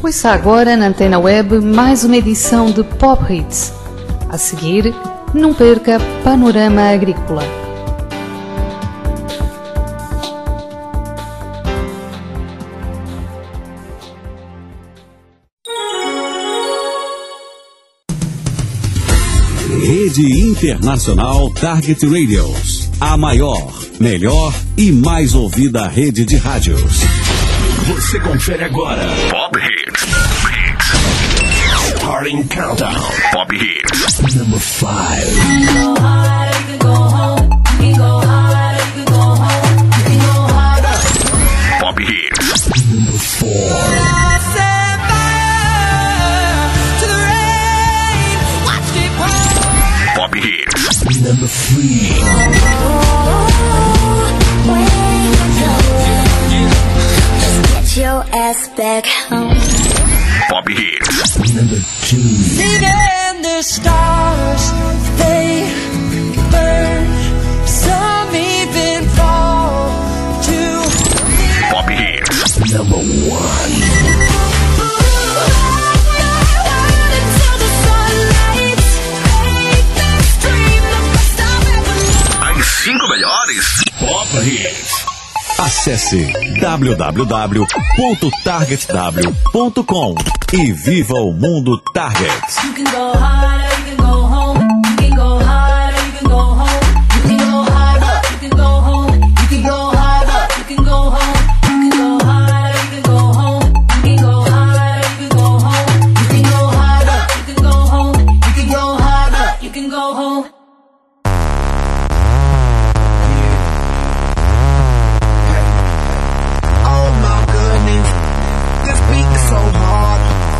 Ouça agora na Antena Web mais uma edição de Pop Hits. A seguir, não perca Panorama Agrícola. Rede Internacional Target Radios. A maior, melhor e mais ouvida rede de rádios. Você confere agora Pop Hits. Starting Countdown. Pop Hits. Number 5. Pop Hits. Number 4. Pop Hits. Number 3. Get your ass back home. Pop Hits. Number 2. And the stars, they burn. Some even fall to Pop Hits. Number 1. As 5 melhores Pop Hits. Acesse www.targetw.com e viva o mundo Target. You can go hard, you can go home. You can go hard, you can go home. You can go harder, you can go home. You can go harder, you can go home. You can go harder, you can go home. You can go harder, you can go home. You can go harder, you can go home. You can go harder, you can go home. Oh my goodness, this beat is so hard.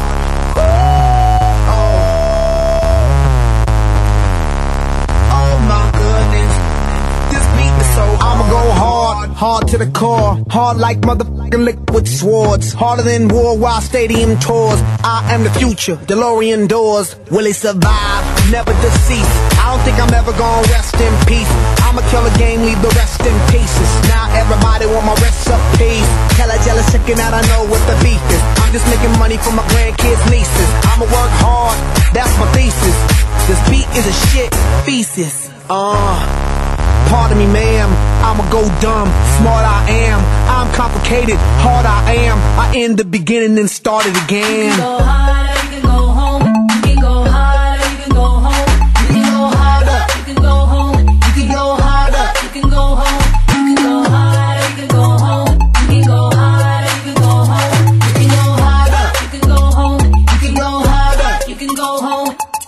Oh my goodness, this beat is so hard. I'ma go hard to the core. Hard like motherfucking liquid swords. Harder than worldwide stadium tours. I am the future, DeLorean doors. Will it survive? Never deceased. I don't think I'm ever gonna rest in peace. I'ma kill a game, leave the rest in pieces. Now everybody want my recipes. Hella jealous, checking out, I know what the beef is. I'm just making money for my grandkids' nieces. I'ma work hard, that's my thesis. This beat is a shit thesis. Pardon me, ma'am, I'ma go dumb. Smart I am, I'm complicated. Hard I am, I end the beginning and start it again. You can go harder, you can go home. You can go harder, you can go home. You can go harder, you can go home. You can go harder, you can go home. You can go harder, you can go home. You can go harder, you can go home. You can go harder, you can go home. You can go harder, you can go home.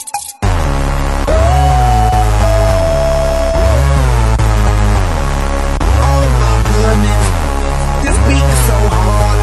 This beat is so hard.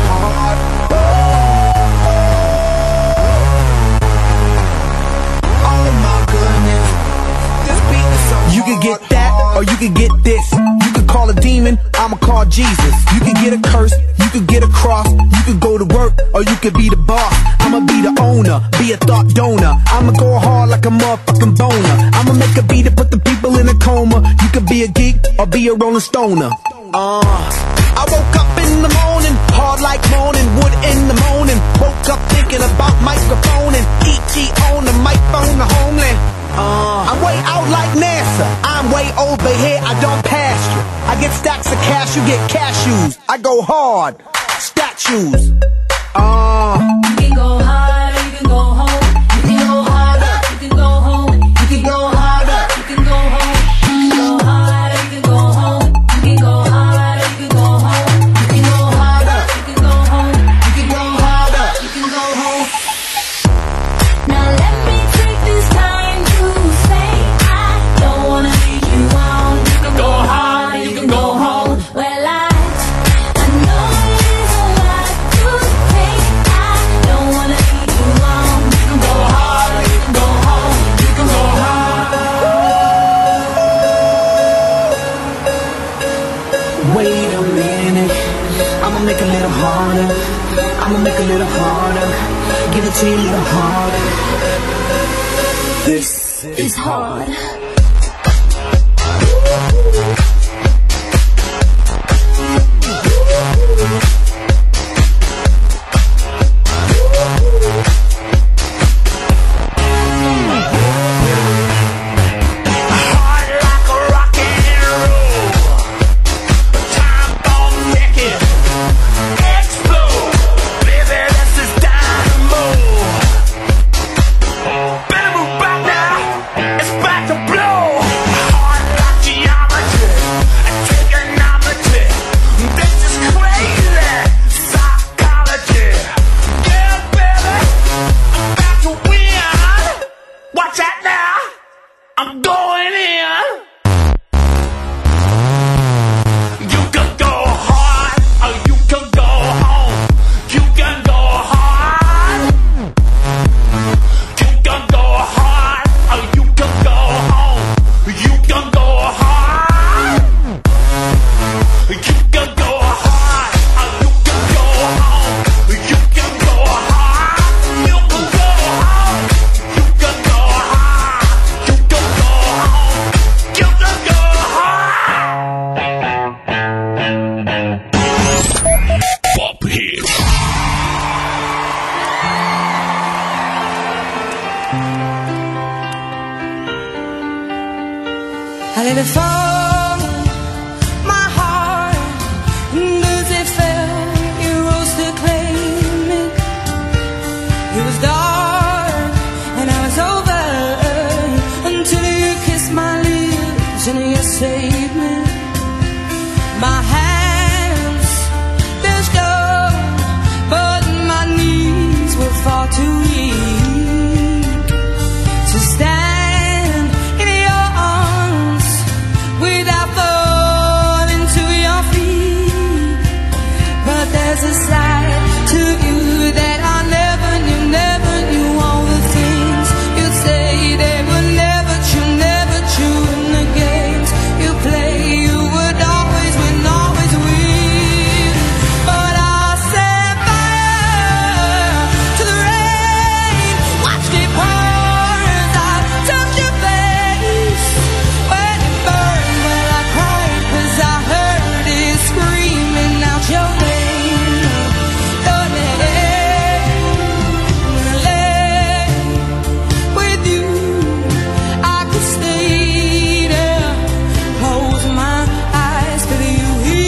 Oh my goodness, this beat is so hard. You can get that, or you can get this. You can call a demon, I'ma call Jesus. You can get a curse, you can get a cross. You can go to work, or you can be the boss. I'ma be the owner, be a thought donor. I'ma go hard like a motherfucking boner. I'ma make a beat to put the people in a coma. You can be a geek, or be a rolling stoner. I woke up in the morning, hard like moaning, wood in the morning. Woke up thinking about microphone and E.T. on the microphone, the homeland. I'm way out like NASA, I'm way over here, I don't pass you. I get stacks of cash, you get cashews. I go hard, statues. You can go harder, you can go home. You can go harder, you can go home. You can go harder, you can go home. You can go harder, you can go home. You can go harder, you can go home. You can go harder, you can go home. You can go harder, you can go home. Now let me take this time to say I don't wanna leave you on. You can go harder, you can go home. Well, I know there's a lot to take. I don't wanna leave you on. You can go harder, you can go home. You can go harder. Wait a minute, I'ma make it a little harder. I'ma make it a little harder. Give it to you a little harder. This is hard. save me. My hands, there's gold, but my knees were far too weak to stand in your arms without falling to your feet. But there's a side to you that I never knew all the things you'd say they were never true in the games you play. You would always win, always win. But I set fire to the rain, watched it pour as I touched your face. When it burned, well I cried 'cause I heard it screaming out your name, your name. With you I could stay there, close my eyes for you.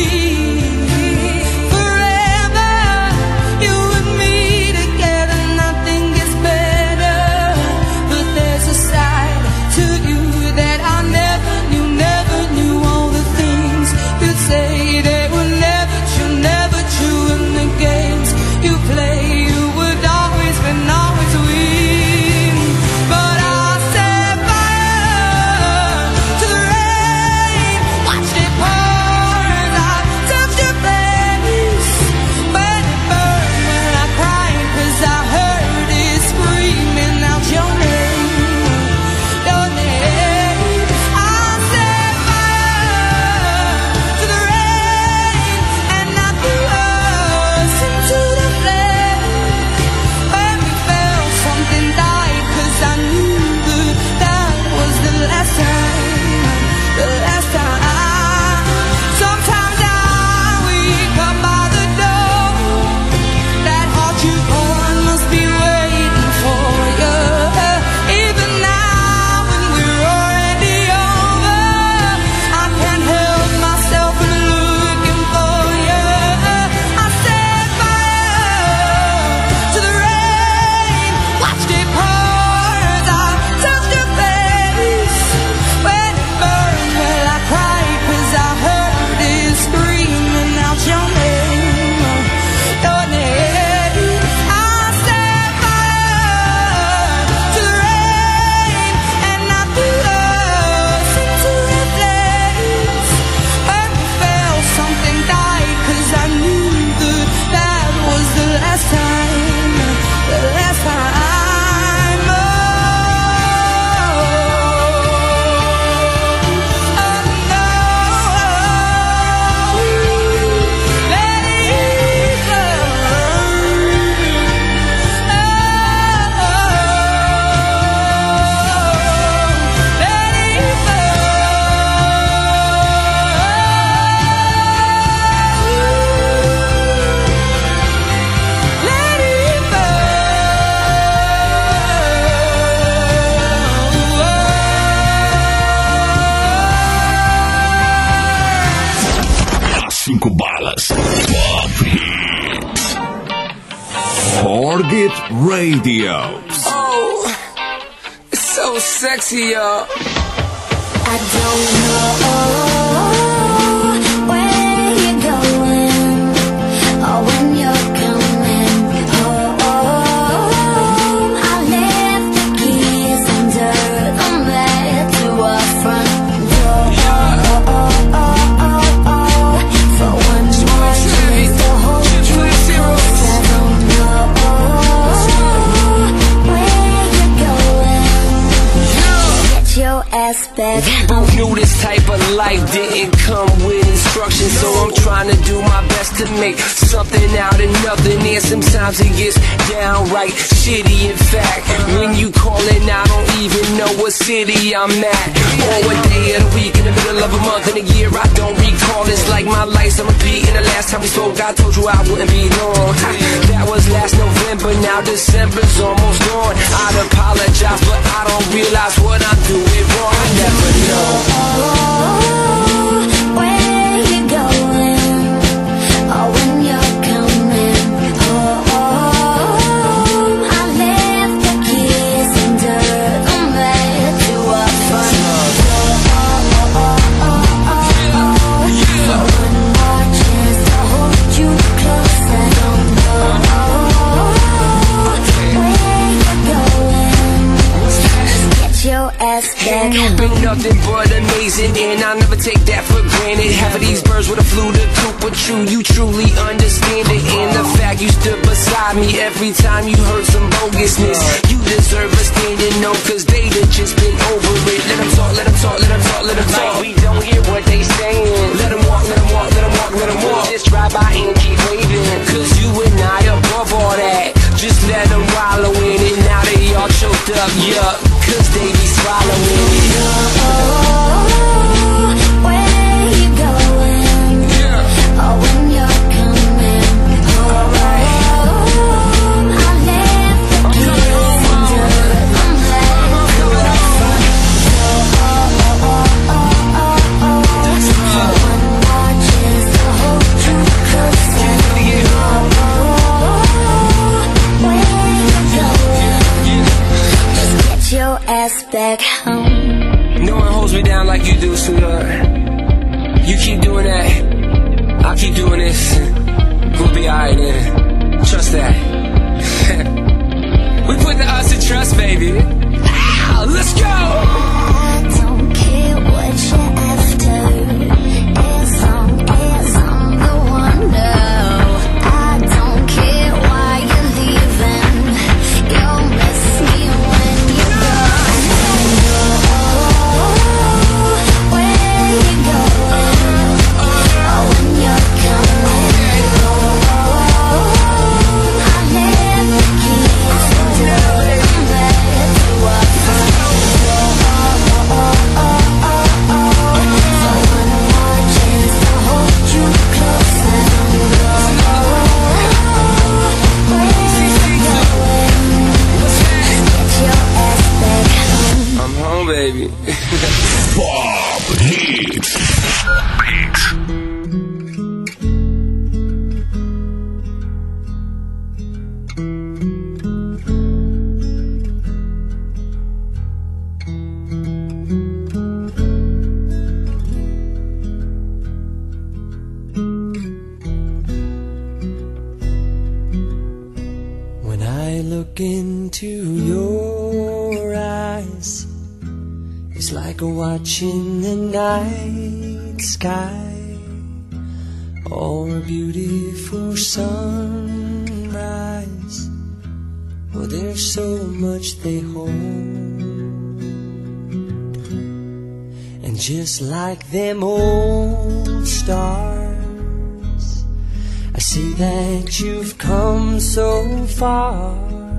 Forever, you and me together, nothing gets better. But there's a side to you that I never knew all the things you'd say they were never true in the games you play. You would always win, always win. But I set fire to the rain, watched it pour as I touched your face. When it burned, well I cried 'cause I heard it screaming out your name, your name. I set fire to the rain, and I threw us into the flame. When we fell, something died 'cause I knew that was the last time, the last time. Sometimes I wake up by the door, that heart you own must be waiting for you. Even now when we're already over, I can't help myself from looking for you. I set fire to the rain, watched it pour as I touched your face. When it burned, well I cried 'cause I heard it screaming out your name, your name. I set fire to the rain, and I threw us into the flames. When we fell, something died 'cause I knew that was the last time, the last time. Cinco balas. Pop Hits. Target Radio. Oh, it's so sexy, y'all. I don't know where you're going or when you're coming home. I left the keys under the mat to our front door. For one more chance to hold you close. I don't know where you're going. Get your ass back We home. both knew this type of life didn't come with instructions, so I'm trying to do my best to make something out of nothing. And sometimes it gets downright shitty. In fact, when you calling, I don't even know what city I'm at or what day of the week, in the middle of a month, in a year I don't recall. It's like my life's a repeat. And the last time we spoke, I told you I wouldn't be long. That was last November, now December's almost gone. I'd apologize, but I don't realize what I'm doing wrong. I never know. Where you going or when you're coming home. I left the keys under the mat to our front door. nothing but amazing, and I'll never take that for granted. Half of these birds would have flew the coop, but you truly understand it. And the fact you stood beside me every time you heard some bogusness, you deserve a standing no, cause they done just been over it. Let them talk, let them talk, let them talk, let them talk. Like we don't hear what they saying. Let them walk, let them walk, let them walk, let them walk. Just drive by and keep waving, cause you and I above all that. Just let them wallow in it. Now they all choked up, yup, cause they be swallowing it. Where you going? Oh, when you're coming home, I left the keys under the mat. Someone watches the whole truth close and where you going? Just get your ass back home. No one holds me down like you do, sweetheart. You keep doing that, I'll keep doing this. We'll be alright then. Trust that. We put the us in trust, baby. Ow, let's go! I don't care what you're after, as long as I'm the one. No, I don't care why you're leaving. You'll miss me when you're gone. Where you going? Oh, when you're coming home, I left the keys under the bed to our front door. Someone watches to hold you close and go. Where you going? Get your ass back home. I'm home, baby. Pop Hits. When I look into your eyes, it's like watching the night sky or a beautiful sunrise. Well, there's so much they hold, and just like them old stars, I see that you've come so far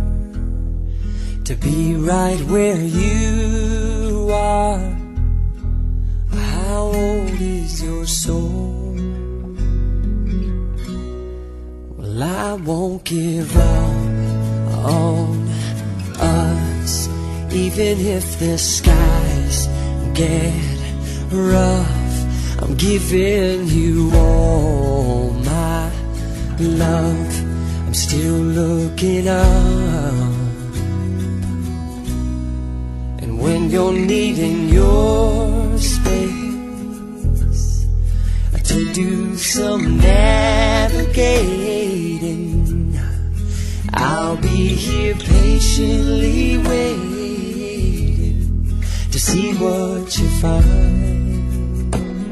to be right where you are. How old is your soul? Well, I won't give up on us, even if the skies get rough. I'm giving you all my love. I'm still looking up, and when you're needing your space to do some navigating, I'll be here patiently waiting to see what you find.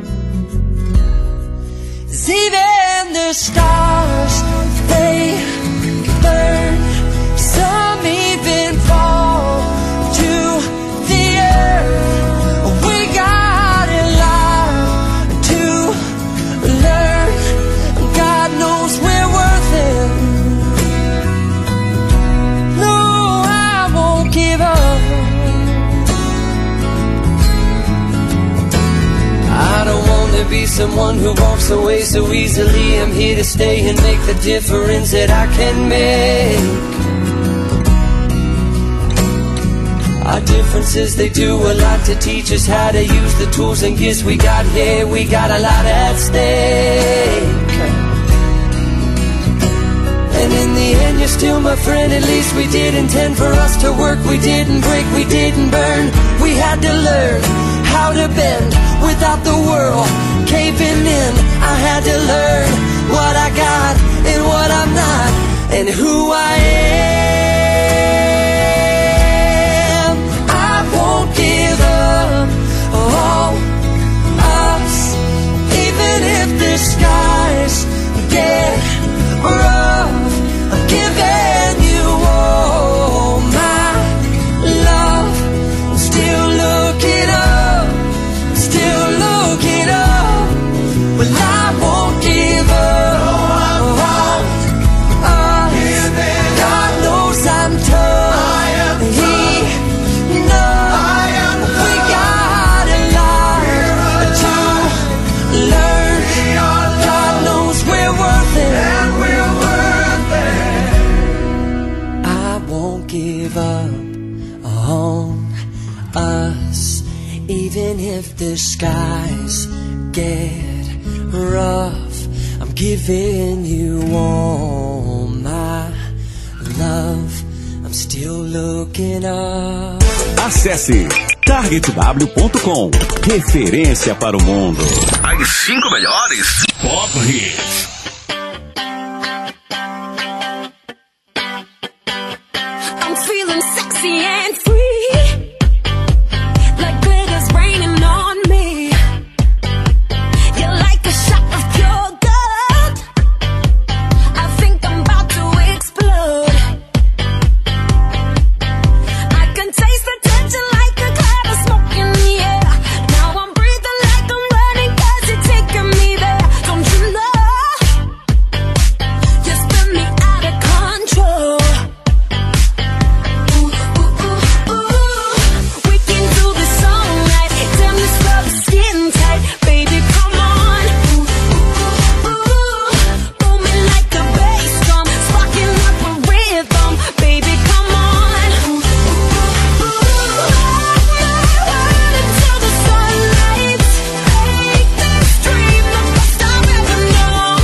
'Cause even the stars, they burn, some even fall to the earth. We got a lot to learn. God knows we're worth it. No, I won't give up. I don't want to be someone who walks away so easily. I'm here to stay and make the difference that I can make. Our differences, they do a lot to teach us how to use the tools and gifts we got here. We got a lot at stake, and in the end you're still my friend. At least we did intend for us to work. We didn't break, we didn't burn. We had to learn how to bend without the world caving in. I had to learn what I got and what I'm not, and who I am. I won't give up even if the skies get rough, I'm giving you all my love. I'm still looking up. Acesse targetw.com. Referência para o mundo. As 5 melhores Pop Hits. I'm feeling sexy and free, like glitter's raining on me. You're like a shot of pure gold. I think I'm about to explode. I can taste the tension like a cloud of smoke in the air. Now I'm breathing like I'm running 'cause you're taking me there. Don't you know? You spin me out of control. We can do this all night. Damn, this love is skin tight. Baby, come on. Booming like a bass drum, sparking up a rhythm. Baby, come on. Until the sunlight. Make this dream the best I've ever known.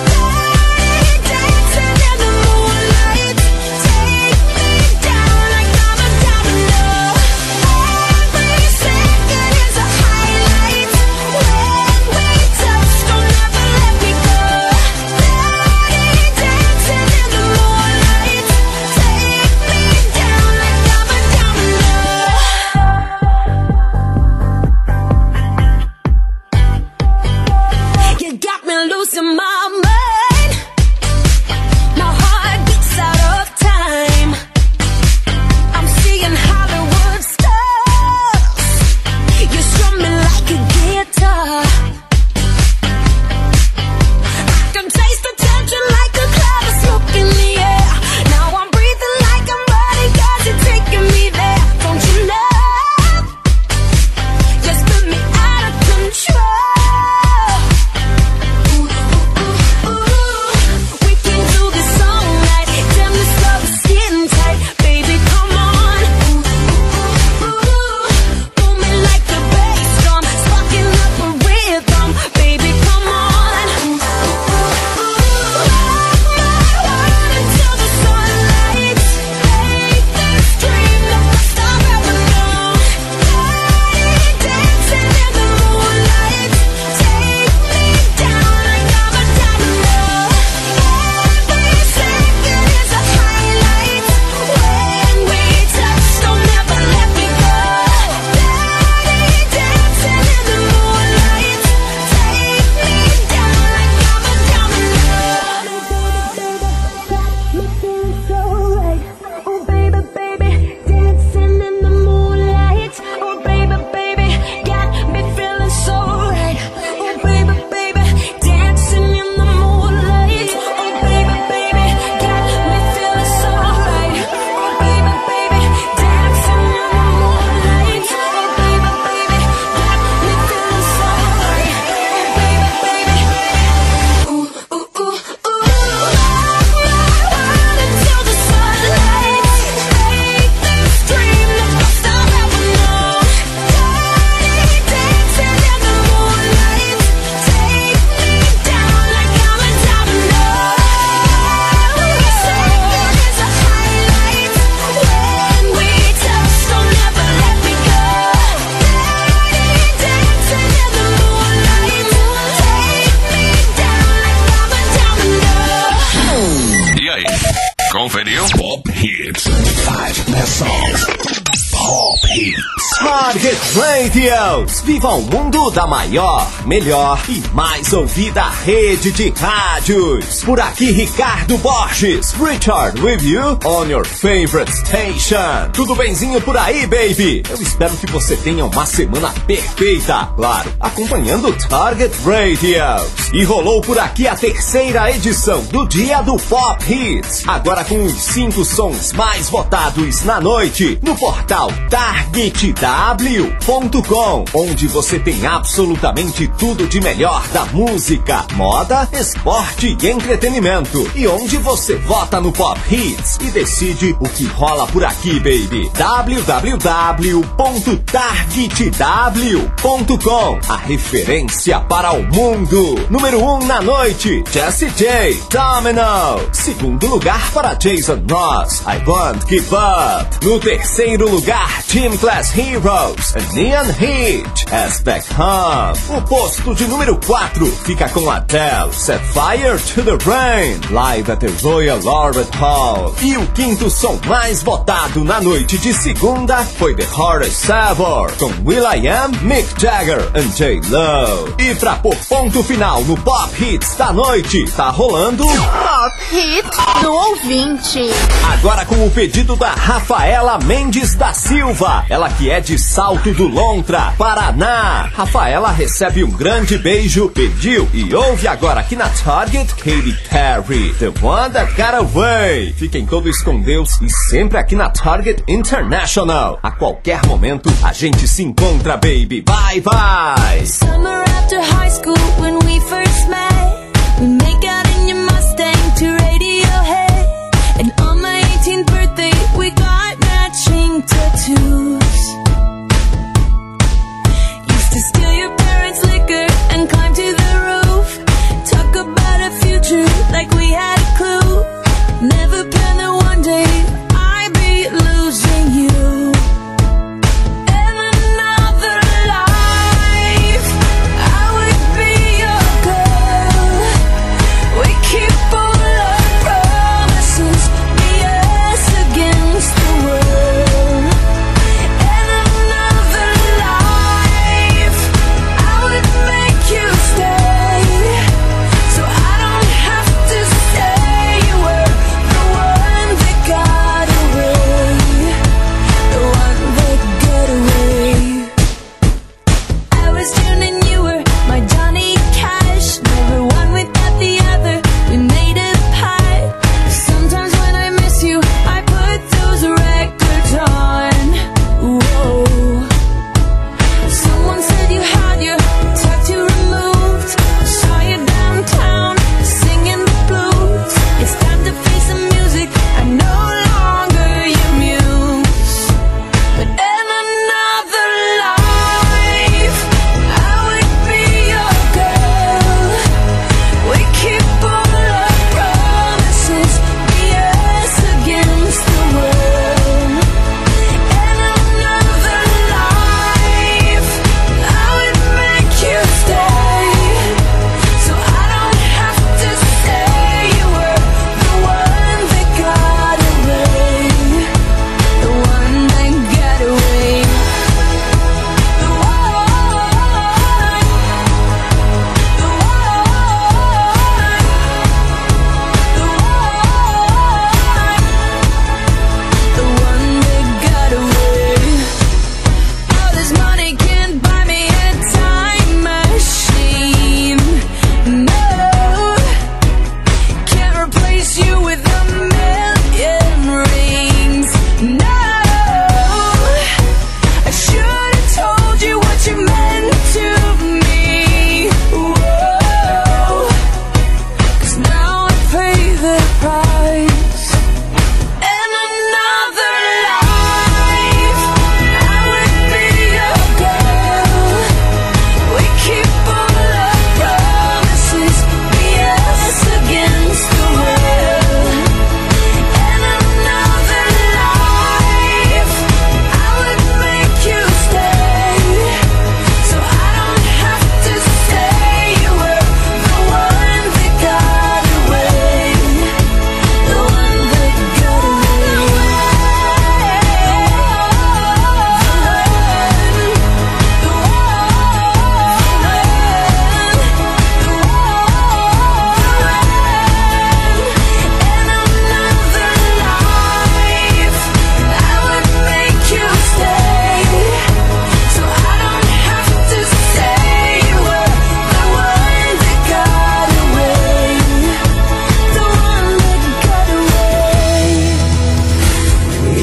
Dancing in the moonlight. Take me down like I'm a domino. Every second is a highlight. When we touch, don't ever let me go. Dancing in the moonlight. Take me down like I'm a domino. You got me losing my mind. My heart beats out of time. I'm seeing Hollywood stars. You strum me like a guitar. I can taste the tension like a cloud of smoke in the air. Now I'm breathing like I'm running 'cause you're taking me there. Don't you know? You spin me out of control. We can do this all night. Damn, this love is skin tight. Baby, come on. Booming like a bass drum, sparking up a rhythm. Baby, come on. Until the sunlight. Make this dream the best I've ever known. Dancing in the moonlight. Take me down like I'm a domino. Every second is a highlight. When we touch, don't ever let me go. Dancing in the moonlight. Take me down like I'm a domino. Got me feeling so right. Oh baby, baby, dancing in the moonlight. Oh baby, baby, got me feeling so right. Oh baby, baby, dancing in the moonlight. Oh baby, baby, got me feeling so right. Oh baby, baby, dancing in the moonlight. Oh baby, baby, got me feeling so right. Oh baby, baby, ooh ooh ooh ooh. Until the sunlight. Make this dream the best I've ever known. Dancing in the moonlight. Take me down like I'm a domino. Every second is a highlight. When we touch, don't ever let me go. Dancing in the moonlight. Take me down like I'm a domino. E aí, conferiu? Pop Hits. 5 best songs. Pop Hits. Target Radio. Viva o mundo da maior, melhor e mais ouvida rede de rádios. Por aqui, Ricardo Borges. Richard with you on your favorite station. Tudo benzinho por aí, baby? Eu espero que você tenha uma semana perfeita. Claro, acompanhando Target Radio. E rolou por aqui a terceira edição do Dia do Pop Hits. Agora com os 5 sons mais votados na noite no portal targetw.com, onde você tem absolutamente tudo de melhor da música, moda, esporte e entretenimento. E onde você vota no Pop Hits e decide o que rola por aqui, baby. www.targetw.com, a referência para o mundo. Número 1 na noite, Jessie J, Domino. Segundo lugar para Jason Ross, I Won't Give Up. No terceiro lugar, Gym Class Heroes, Neon Heat, As Back Home. O posto de número 4 fica com Adele, Set Fire to the Rain, Live at the Royal Albert Hall. E o quinto som mais votado na noite de segunda foi The Horace Savor, com will.i.am, Mick Jagger and J.Lo. E pra pôr ponto final no Pop Hits da noite, tá rolando Pop Hits do ouvinte. Agora com o pedido da Rafaela Mendes da Silva, ela que é de Salto do Lontra, Paraná. Rafaela recebe um grande beijo, pediu e ouve agora aqui na Target, Katy Perry, The One That Got Away. Fiquem todos com Deus e sempre aqui na Target International. A qualquer momento a gente se encontra, baby. Bye, bye. Summer after high school when we first met, we make out in your Mustang to Radiohead. And on my 18th birthday we got matching tattoos. Used to steal your parents' liquor and climb to the roof. Talk about a future like we had a clue. Never planned that one day I'd be losing you. In another life I would be your girl.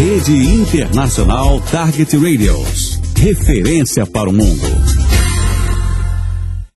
Rede Internacional Target Radios. Referência para o mundo.